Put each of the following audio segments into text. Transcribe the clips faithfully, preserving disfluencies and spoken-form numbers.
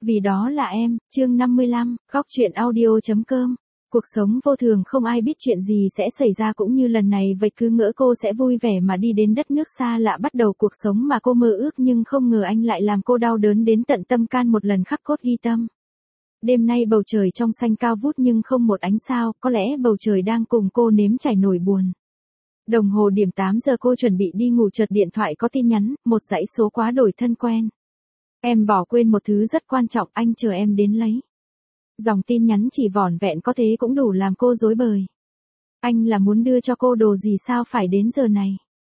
Vì đó là em, chương năm mươi lăm, góc truyện audio.com. Cuộc sống vô thường không ai biết chuyện gì sẽ xảy ra cũng như lần này vậy, cứ ngỡ cô sẽ vui vẻ mà đi đến đất nước xa lạ bắt đầu cuộc sống mà cô mơ ước, nhưng không ngờ anh lại làm cô đau đớn đến tận tâm can, một lần khắc cốt ghi tâm. Đêm nay bầu trời trong xanh cao vút nhưng không một ánh sao, có lẽ bầu trời đang cùng cô nếm trải nỗi buồn. Đồng hồ điểm tám giờ, cô chuẩn bị đi ngủ chợt điện thoại có tin nhắn, một dãy số quá đổi thân quen. Em bỏ quên một thứ rất quan trọng, anh chờ em đến lấy. Dòng tin nhắn chỉ vỏn vẹn có thế cũng đủ làm cô rối bời. Anh là muốn đưa cho cô đồ gì sao phải đến giờ này?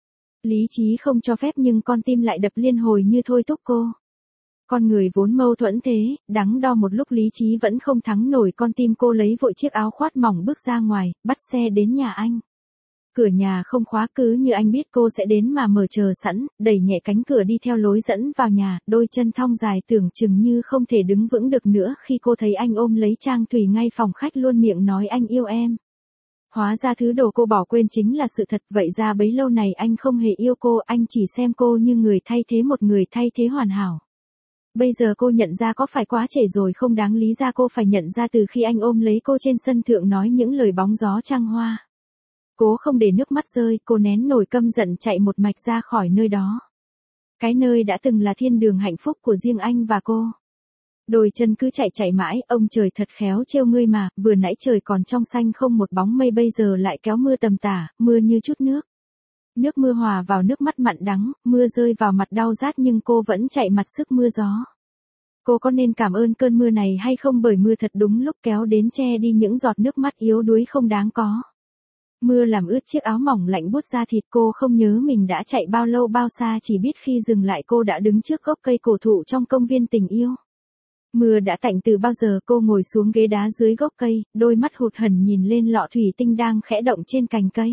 Lý trí không cho phép nhưng con tim lại đập liên hồi như thôi thúc cô. Con người vốn mâu thuẫn thế, đắn đo một lúc lý trí vẫn không thắng nổi con tim cô, lấy vội chiếc áo khoác mỏng bước ra ngoài, bắt xe đến nhà anh. Cửa nhà không khóa, cứ như anh biết cô sẽ đến mà mở chờ sẵn, đẩy nhẹ cánh cửa đi theo lối dẫn vào nhà, đôi chân thon dài tưởng chừng như không thể đứng vững được nữa khi cô thấy anh ôm lấy Trang Thủy ngay phòng khách, luôn miệng nói anh yêu em. Hóa ra thứ đồ cô bỏ quên chính là sự thật, vậy ra bấy lâu này anh không hề yêu cô, anh chỉ xem cô như người thay thế, một người thay thế hoàn hảo. Bây giờ cô nhận ra có phải quá trễ rồi không, đáng lý ra cô phải nhận ra từ khi anh ôm lấy cô trên sân thượng nói những lời bóng gió trăng hoa. Cố không để nước mắt rơi, cô nén nổi căm giận chạy một mạch ra khỏi nơi đó. Cái nơi đã từng là thiên đường hạnh phúc của riêng anh và cô. Đôi chân cứ chạy chạy mãi, ông trời thật khéo trêu ngươi mà, vừa nãy trời còn trong xanh không một bóng mây, bây giờ lại kéo mưa tầm tả, mưa như chút nước. Nước mưa hòa vào nước mắt mặn đắng, mưa rơi vào mặt đau rát nhưng cô vẫn chạy mặt sức mưa gió. Cô có nên cảm ơn cơn mưa này hay không, bởi mưa thật đúng lúc kéo đến che đi những giọt nước mắt yếu đuối không đáng có. Mưa làm ướt chiếc áo mỏng lạnh buốt da thịt, cô không nhớ mình đã chạy bao lâu bao xa, chỉ biết khi dừng lại cô đã đứng trước gốc cây cổ thụ trong công viên tình yêu. Mưa đã tạnh từ bao giờ, cô ngồi xuống ghế đá dưới gốc cây, đôi mắt hụt hẫng nhìn lên lọ thủy tinh đang khẽ động trên cành cây.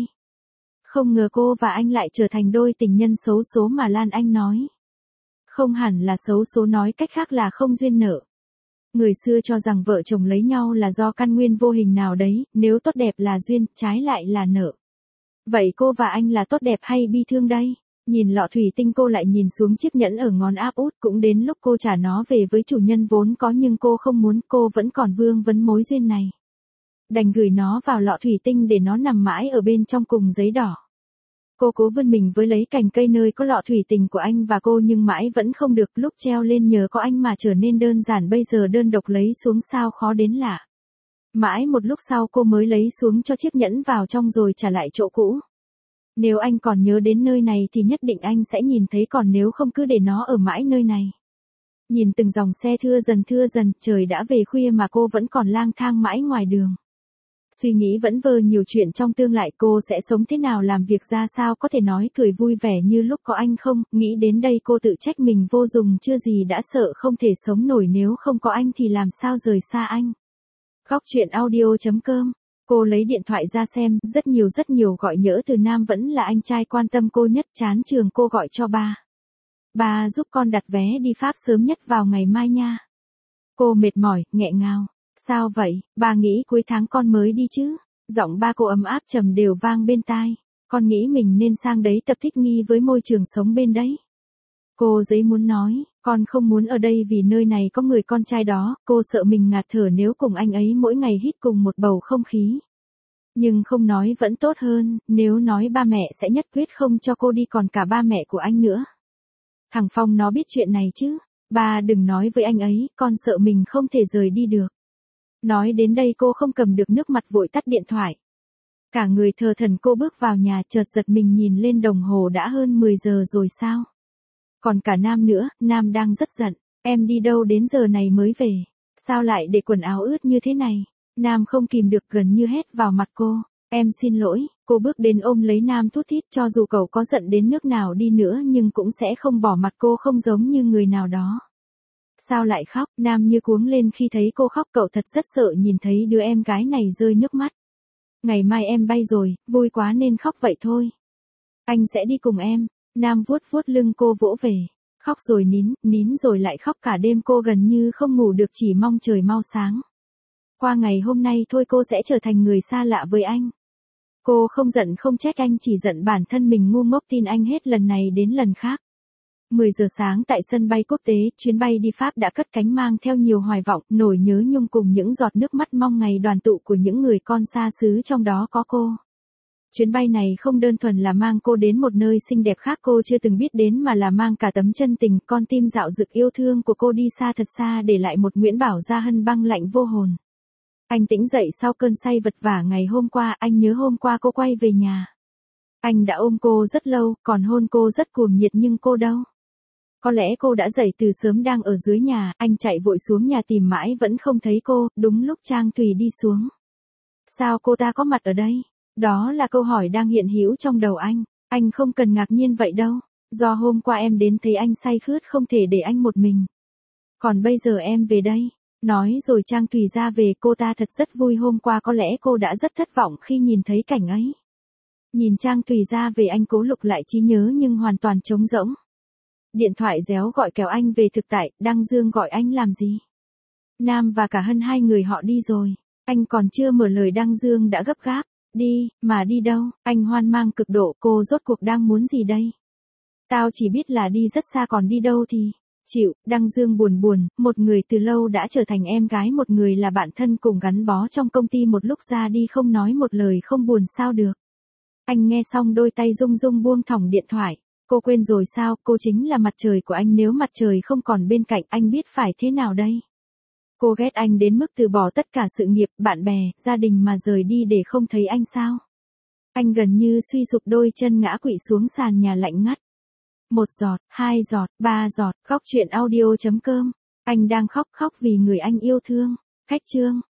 Không ngờ cô và anh lại trở thành đôi tình nhân xấu số mà Lan Anh nói. Không hẳn là xấu số, nói cách khác là không duyên nợ. Người xưa cho rằng vợ chồng lấy nhau là do căn nguyên vô hình nào đấy, nếu tốt đẹp là duyên, trái lại là nợ. Vậy cô và anh là tốt đẹp hay bi thương đây? Nhìn lọ thủy tinh cô lại nhìn xuống chiếc nhẫn ở ngón áp út, cũng đến lúc cô trả nó về với chủ nhân vốn có, nhưng cô không muốn, cô vẫn còn vương vấn mối duyên này. Đành gửi nó vào lọ thủy tinh để nó nằm mãi ở bên trong cùng giấy đỏ. Cô cố vươn mình với lấy cành cây nơi có lọ thủy tinh của anh và cô nhưng mãi vẫn không được, lúc treo lên nhờ có anh mà trở nên đơn giản, bây giờ đơn độc lấy xuống sao khó đến lạ. Mãi một lúc sau cô mới lấy xuống cho chiếc nhẫn vào trong rồi trả lại chỗ cũ. Nếu anh còn nhớ đến nơi này thì nhất định anh sẽ nhìn thấy, còn nếu không cứ để nó ở mãi nơi này. Nhìn từng dòng xe thưa dần thưa dần, trời đã về khuya mà cô vẫn còn lang thang mãi ngoài đường. Suy nghĩ vẫn vơ nhiều chuyện trong tương lai, cô sẽ sống thế nào, làm việc ra sao, có thể nói cười vui vẻ như lúc có anh không? Nghĩ đến đây cô tự trách mình vô dụng, chưa gì đã sợ không thể sống nổi, nếu không có anh thì làm sao rời xa anh. Góc truyện audio.com. Cô lấy điện thoại ra xem, rất nhiều rất nhiều gọi nhỡ từ nam, vẫn là anh trai quan tâm cô nhất. Chán trường cô gọi cho ba. Ba giúp con đặt vé đi Pháp sớm nhất vào ngày mai nha. Cô mệt mỏi, nghẹn ngào. Sao vậy, ba nghĩ cuối tháng con mới đi chứ? Giọng ba cô ấm áp trầm đều vang bên tai. Con nghĩ mình nên sang đấy tập thích nghi với môi trường sống bên đấy. Cô giấy muốn nói, con không muốn ở đây vì nơi này có người con trai đó, cô sợ mình ngạt thở nếu cùng anh ấy mỗi ngày hít cùng một bầu không khí. Nhưng không nói vẫn tốt hơn, nếu nói ba mẹ sẽ nhất quyết không cho cô đi, còn cả ba mẹ của anh nữa. Thằng Phong nó biết chuyện này chứ? Ba đừng nói với anh ấy, con sợ mình không thể rời đi được. Nói đến đây cô không cầm được nước mặt, vội tắt điện thoại. Cả người thờ thần, cô bước vào nhà chợt giật mình nhìn lên đồng hồ, đã hơn mười giờ rồi sao? Còn cả Nam nữa, Nam đang rất giận. Em đi đâu đến giờ này mới về? Sao lại để quần áo ướt như thế này? Nam không kìm được gần như hét vào mặt cô. Em xin lỗi, cô bước đến ôm lấy Nam thút thít, cho dù cậu có giận đến nước nào đi nữa nhưng cũng sẽ không bỏ mặt cô, không giống như người nào đó. Sao lại khóc? Nam như cuống lên khi thấy cô khóc, cậu thật rất sợ nhìn thấy đứa em gái này rơi nước mắt. Ngày mai em bay rồi, vui quá nên khóc vậy thôi. Anh sẽ đi cùng em. Nam vuốt vuốt lưng cô vỗ về. Khóc rồi nín, nín rồi lại khóc, cả đêm cô gần như không ngủ được, chỉ mong trời mau sáng. Qua ngày hôm nay thôi cô sẽ trở thành người xa lạ với anh. Cô không giận không trách anh, chỉ giận bản thân mình ngu ngốc tin anh hết lần này đến lần khác. mười giờ sáng tại sân bay quốc tế, chuyến bay đi Pháp đã cất cánh mang theo nhiều hoài vọng, nỗi nhớ nhung cùng những giọt nước mắt mong ngày đoàn tụ của những người con xa xứ, trong đó có cô. Chuyến bay này không đơn thuần là mang cô đến một nơi xinh đẹp khác cô chưa từng biết đến, mà là mang cả tấm chân tình, con tim dạo dực yêu thương của cô đi xa thật xa, để lại một Nguyễn Bảo Gia Hân băng lạnh vô hồn. Anh tỉnh dậy sau cơn say vật vả ngày hôm qua, anh nhớ hôm qua cô quay về nhà. Anh đã ôm cô rất lâu, còn hôn cô rất cuồng nhiệt, nhưng cô đâu? Có lẽ cô đã dậy từ sớm, đang ở dưới nhà, anh chạy vội xuống nhà tìm mãi vẫn không thấy cô, đúng lúc Trang Thùy đi xuống. Sao cô ta có mặt ở đây? Đó là câu hỏi đang hiện hữu trong đầu anh. Anh không cần ngạc nhiên vậy đâu. Do hôm qua em đến thấy anh say khướt không thể để anh một mình. Còn bây giờ em về đây. Nói rồi Trang Thùy ra về, cô ta thật rất vui, hôm qua có lẽ cô đã rất thất vọng khi nhìn thấy cảnh ấy. Nhìn Trang Thùy ra về, anh cố lục lại trí nhớ nhưng hoàn toàn trống rỗng. Điện thoại réo gọi kéo anh về thực tại, Đăng Dương gọi anh làm gì? Nam và cả Hân hai người họ đi rồi. Anh còn chưa mở lời Đăng Dương đã gấp gáp. Đi, mà đi đâu? Anh hoang mang cực độ, cô rốt cuộc đang muốn gì đây? Tao chỉ biết là đi rất xa, còn đi đâu thì... Chịu, Đăng Dương buồn buồn, một người từ lâu đã trở thành em gái, một người là bạn thân cùng gắn bó trong công ty, một lúc ra đi không nói một lời không buồn sao được. Anh nghe xong đôi tay rung rung buông thõng điện thoại. Cô quên rồi sao, cô chính là mặt trời của anh, nếu mặt trời không còn bên cạnh anh biết phải thế nào đây? Cô ghét anh đến mức từ bỏ tất cả sự nghiệp, bạn bè, gia đình mà rời đi để không thấy anh sao? Anh gần như suy sụp, đôi chân ngã quỵ xuống sàn nhà lạnh ngắt. Một giọt, hai giọt, ba giọt, khóc chuyện audio chấm com. Anh đang khóc khóc vì người anh yêu thương. Khách chương.